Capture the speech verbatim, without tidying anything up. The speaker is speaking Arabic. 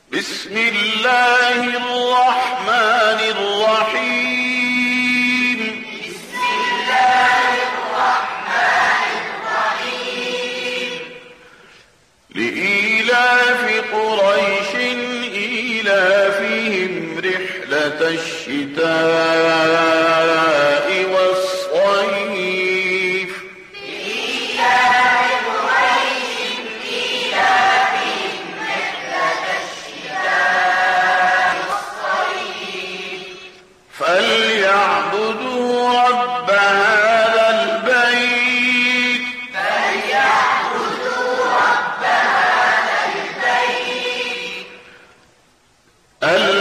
بسم الله الرحمن الرحيم. بسم الله الرحمن الرحيم. لإيلاف قريش إيلافهم رحلة الشتاء والصيف. لإيلاف قريش إيلافهم رحلة الشتاء والصيف. فليعبدوا رب هذا البيت. فليعبدوا رب هذا البيت.